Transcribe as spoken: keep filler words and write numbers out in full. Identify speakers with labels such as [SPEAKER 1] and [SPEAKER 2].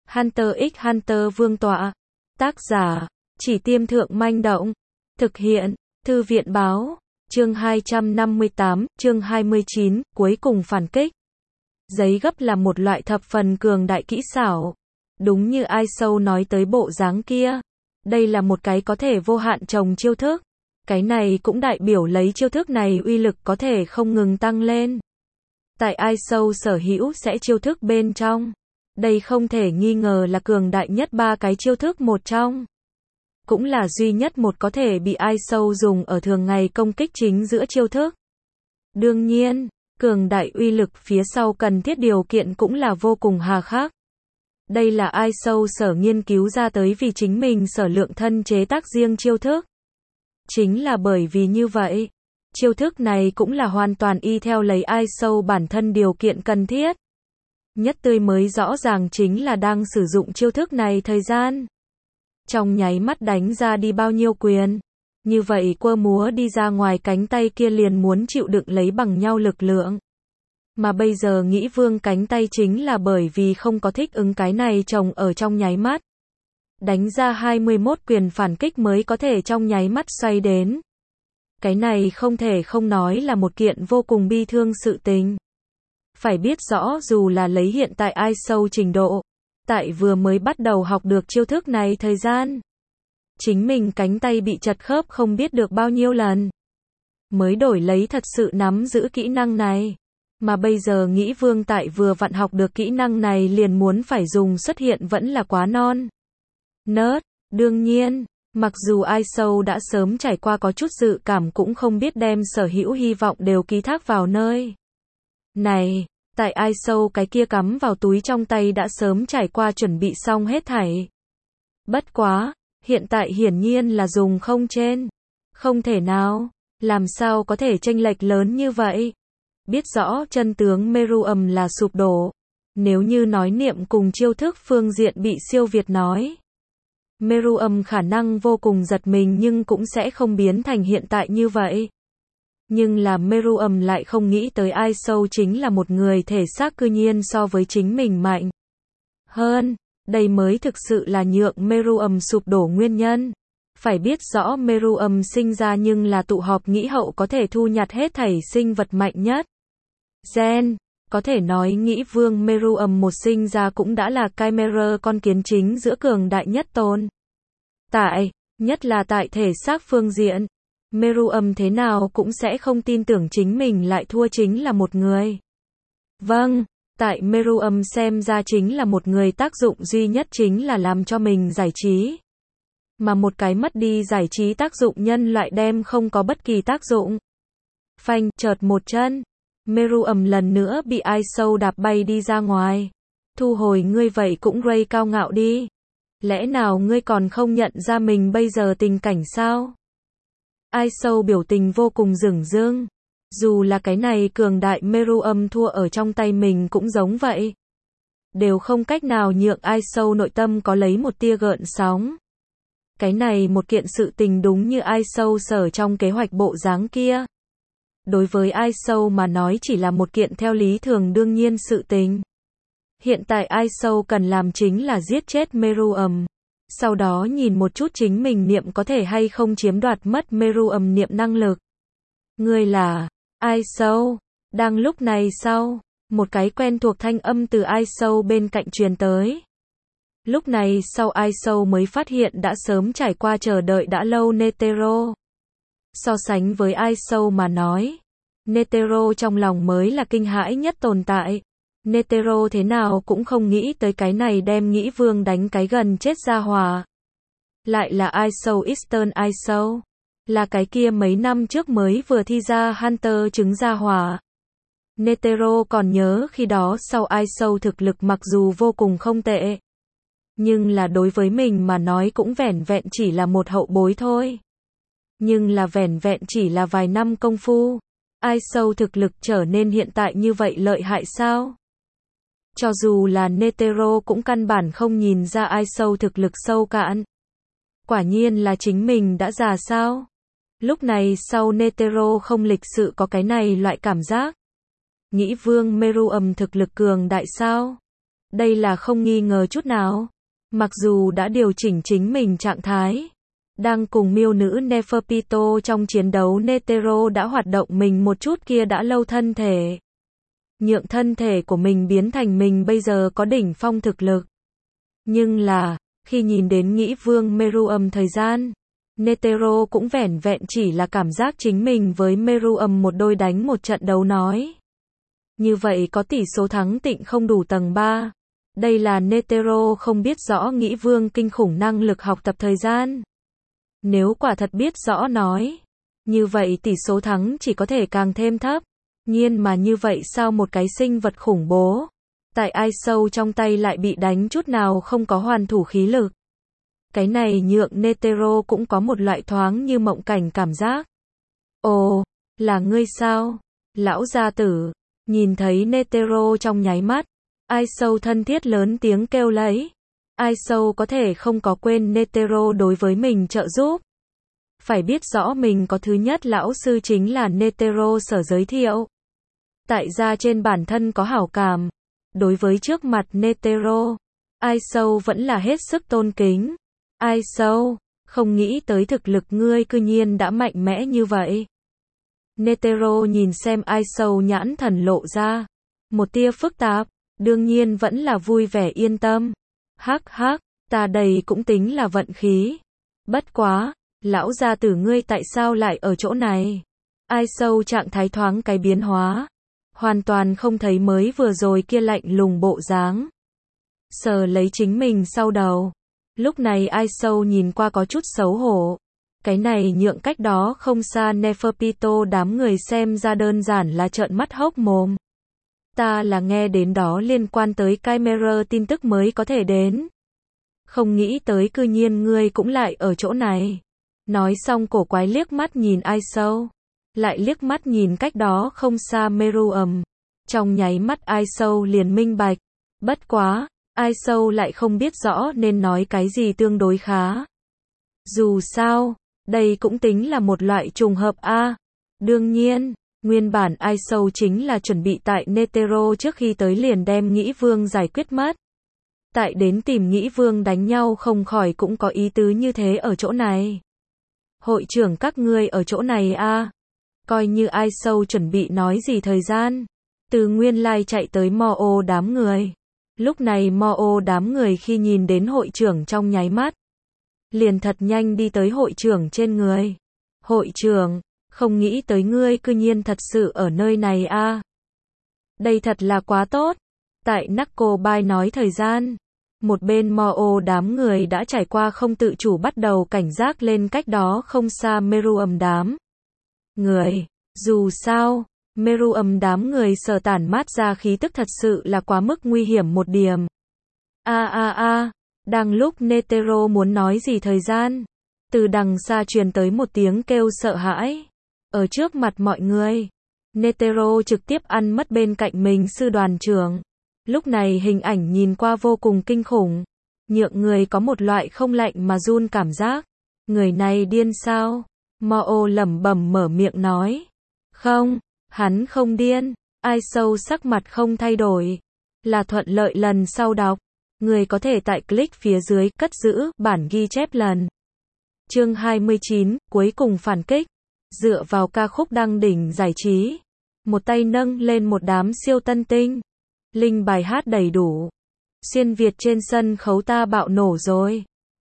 [SPEAKER 1] Hunter x Hunter Vương tọa. Tác giả, Chỉ Tiêm Thượng Manh Động. Thực hiện, Thư viện Báo. Chương hai trăm năm mươi tám, chương hai mươi chín, cuối cùng phản kích. Giấy gấp là một loại thập phần cường đại kỹ xảo. Đúng như ai sâu nói tới bộ dáng kia. Đây là một cái có thể vô hạn trồng chiêu thức. Cái này cũng đại biểu lấy chiêu thức này uy lực có thể không ngừng tăng lên. Tại ai sâu sở hữu sẽ chiêu thức bên trong. Đây không thể nghi ngờ là cường đại nhất ba cái chiêu thức một trong. Cũng là duy nhất một có thể bị ai sâu dùng ở thường ngày công kích chính giữa chiêu thức. Đương nhiên, cường đại uy lực phía sau cần thiết điều kiện cũng là vô cùng hà khắc. Đây là ai sâu sở nghiên cứu ra tới vì chính mình sở lượng thân chế tác riêng chiêu thức. Chính là bởi vì như vậy, chiêu thức này cũng là hoàn toàn y theo lấy ai sâu bản thân điều kiện cần thiết. Nhất tươi mới rõ ràng chính là đang sử dụng chiêu thức này thời gian. Trong nháy mắt đánh ra đi bao nhiêu quyền. Như vậy quơ múa đi ra ngoài cánh tay kia liền muốn chịu đựng lấy bằng nhau lực lượng. Mà bây giờ nghĩ vương cánh tay chính là bởi vì không có thích ứng cái này trồng ở trong nháy mắt. Đánh ra hai mươi mốt quyền phản kích mới có thể trong nháy mắt xoay đến. Cái này không thể không nói là một kiện vô cùng bi thương sự tình. Phải biết rõ dù là lấy hiện tại ai sâu trình độ, tại vừa mới bắt đầu học được chiêu thức này thời gian. Chính mình cánh tay bị chật khớp không biết được bao nhiêu lần. Mới đổi lấy thật sự nắm giữ kỹ năng này. Mà bây giờ nghĩ vương tại vừa vặn học được kỹ năng này liền muốn phải dùng xuất hiện vẫn là quá non. Nớt, đương nhiên, mặc dù ai sâu đã sớm trải qua có chút dự cảm cũng không biết đem sở hữu hy vọng đều ký thác vào nơi. Này, tại ai sâu cái kia cắm vào túi trong tay đã sớm trải qua chuẩn bị xong hết thảy. Bất quá, hiện tại hiển nhiên là dùng không trên. Không thể nào, làm sao có thể chênh lệch lớn như vậy. Biết rõ chân tướng Meruem là sụp đổ. Nếu như nói niệm cùng chiêu thức phương diện bị siêu việt nói. Meruem khả năng vô cùng giật mình nhưng cũng sẽ không biến thành hiện tại như vậy. Nhưng là Meruem lại không nghĩ tới ai sâu chính là một người thể xác cư nhiên so với chính mình mạnh hơn. Đây mới thực sự là nhượng Meruem sụp đổ nguyên nhân. Phải biết rõ Meruem sinh ra nhưng là tụ họp nghĩ hậu có thể thu nhặt hết thảy sinh vật mạnh nhất. Gen, có thể nói nghĩ vương Meruem một sinh ra cũng đã là Chimera con kiến chính giữa cường đại nhất tồn. Tại, nhất là tại thể xác phương diện, Meruem thế nào cũng sẽ không tin tưởng chính mình lại thua chính là một người. Vâng, tại Meruem xem ra chính là một người tác dụng duy nhất chính là làm cho mình giải trí. Mà một cái mất đi giải trí tác dụng nhân loại đem không có bất kỳ tác dụng. Phanh, chợt một chân. Meruem lần nữa bị ai sâu đạp bay đi ra ngoài. Thu hồi ngươi vậy cũng ray cao ngạo đi. Lẽ nào ngươi còn không nhận ra mình bây giờ tình cảnh sao? Ai sâu biểu tình vô cùng dửng dưng. Dù là cái này cường đại Meruem thua ở trong tay mình cũng giống vậy. Đều không cách nào nhượng ai sâu nội tâm có lấy một tia gợn sóng. Cái này một kiện sự tình đúng như ai sâu sở trong kế hoạch bộ dáng kia. Đối với ai sâu mà nói chỉ là một kiện theo lý thường đương nhiên sự tình. Hiện tại ai sâu cần làm chính là giết chết Meruem. Sau đó nhìn một chút chính mình niệm có thể hay không chiếm đoạt mất Meruem niệm năng lực. Ngươi là ai sâu? Đang lúc này sau, một cái quen thuộc thanh âm từ ai sâu bên cạnh truyền tới. Lúc này sau ai sâu mới phát hiện đã sớm trải qua chờ đợi đã lâu Netero. So sánh với ai sâu mà nói, Netero trong lòng mới là kinh hãi nhất tồn tại. Netero thế nào cũng không nghĩ tới cái này đem nghĩ vương đánh cái gần chết ra hòa. Lại là ai sâu Eastern ai sâu. Là cái kia mấy năm trước mới vừa thi ra Hunter trứng ra hòa. Netero còn nhớ khi đó sau ai sâu thực lực mặc dù vô cùng không tệ. Nhưng là đối với mình mà nói cũng vẻn vẹn chỉ là một hậu bối thôi. Nhưng là vẻn vẹn chỉ là vài năm công phu. Ai sâu thực lực trở nên hiện tại như vậy lợi hại sao? Cho dù là Netero cũng căn bản không nhìn ra ai sâu thực lực sâu cạn. Quả nhiên là chính mình đã già sao? Lúc này sau Netero không lịch sự có cái này loại cảm giác. Nghĩ vương Meruem thực lực cường đại sao? Đây là không nghi ngờ chút nào. Mặc dù đã điều chỉnh chính mình trạng thái, đang cùng miêu nữ Neferpito trong chiến đấu, Netero đã hoạt động mình một chút kia đã lâu thân thể. Nhượng thân thể của mình biến thành mình bây giờ có đỉnh phong thực lực. Nhưng là, khi nhìn đến nghĩ vương Meruem thời gian, Netero cũng vẻn vẹn chỉ là cảm giác chính mình với Meruem một đôi đánh một trận đấu nói. Như vậy có tỷ số thắng tịnh không đủ tầng ba. Đây là Netero không biết rõ nghĩ vương kinh khủng năng lực học tập thời gian. Nếu quả thật biết rõ nói, như vậy tỷ số thắng chỉ có thể càng thêm thấp. Nhiên mà như vậy sao một cái sinh vật khủng bố, tại ai sâu trong tay lại bị đánh chút nào không có hoàn thủ khí lực. Cái này nhượng Netero cũng có một loại thoáng như mộng cảnh cảm giác. Ồ, là ngươi sao? Lão gia tử, nhìn thấy Netero trong nháy mắt, ai sâu thân thiết lớn tiếng kêu lấy. Ai sâu có thể không có quên Netero đối với mình trợ giúp. Phải biết rõ mình có thứ nhất lão sư chính là Netero sở giới thiệu. Tại gia trên bản thân có hảo cảm. Đối với trước mặt Netero, ai sâu vẫn là hết sức tôn kính. Ai sâu, không nghĩ tới thực lực ngươi cư nhiên đã mạnh mẽ như vậy. Netero nhìn xem ai sâu nhãn thần lộ ra. Một tia phức tạp, đương nhiên vẫn là vui vẻ yên tâm. Hắc hắc, ta đây cũng tính là vận khí. Bất quá, lão gia tử ngươi tại sao lại ở chỗ này? Ai sâu trạng thái thoáng cái biến hóa. Hoàn toàn không thấy mới vừa rồi kia lạnh lùng bộ dáng. Sờ lấy chính mình sau đầu. Lúc này ai sâu nhìn qua có chút xấu hổ. Cái này nhượng cách đó không xa Neferpito đám người xem ra đơn giản là trợn mắt hốc mồm. Ta là nghe đến đó liên quan tới Chimera tin tức mới có thể đến. Không nghĩ tới cư nhiên ngươi cũng lại ở chỗ này. Nói xong cổ quái liếc mắt nhìn ai sâu. Lại liếc mắt nhìn cách đó không xa Meruem. Trong nháy mắt ai sâu liền minh bạch. Bất quá, ai sâu lại không biết rõ nên nói cái gì tương đối khá. Dù sao, đây cũng tính là một loại trùng hợp a. Đương nhiên, nguyên bản ai sâu chính là chuẩn bị tại Netero trước khi tới liền đem nghĩ vương giải quyết mất. Tại đến tìm nghĩ vương đánh nhau không khỏi cũng có ý tứ như thế ở chỗ này. Hội trưởng các ngươi ở chỗ này a. Coi như ai sâu chuẩn bị nói gì thời gian. Từ nguyên lai chạy tới Mo đám người. Lúc này Mo đám người khi nhìn đến hội trưởng trong nháy mắt. Liền thật nhanh đi tới hội trưởng trên người. Hội trưởng, không nghĩ tới ngươi cư nhiên thật sự ở nơi này a. Đây thật là quá tốt. Tại Knuckleby nói thời gian. Một bên Mo đám người đã trải qua không tự chủ bắt đầu cảnh giác lên cách đó không xa Meruem đám người. Dù sao, Meruem đám người sở tản mát ra khí tức thật sự là quá mức nguy hiểm một điểm. A a a, đang lúc Netero muốn nói gì thời gian, từ đằng xa truyền tới một tiếng kêu sợ hãi. Ở trước mặt mọi người, Netero trực tiếp ăn mất bên cạnh mình sư đoàn trưởng. Lúc này hình ảnh nhìn qua vô cùng kinh khủng, nhượng người có một loại không lạnh mà run cảm giác. Người này điên sao? Mo lẩm bẩm mở miệng nói. Không, hắn không điên. Ai sâu sắc mặt không thay đổi. Là thuận lợi lần sau đọc. Người có thể tại click phía dưới cất giữ bản ghi chép lần. Chương hai mươi chín, cuối cùng phản kích. Dựa vào ca khúc đăng đỉnh giải trí. Một tay nâng lên một đám siêu tân tinh. Linh bài hát đầy đủ. Xuyên Việt trên sân khấu ta bạo nổ rồi.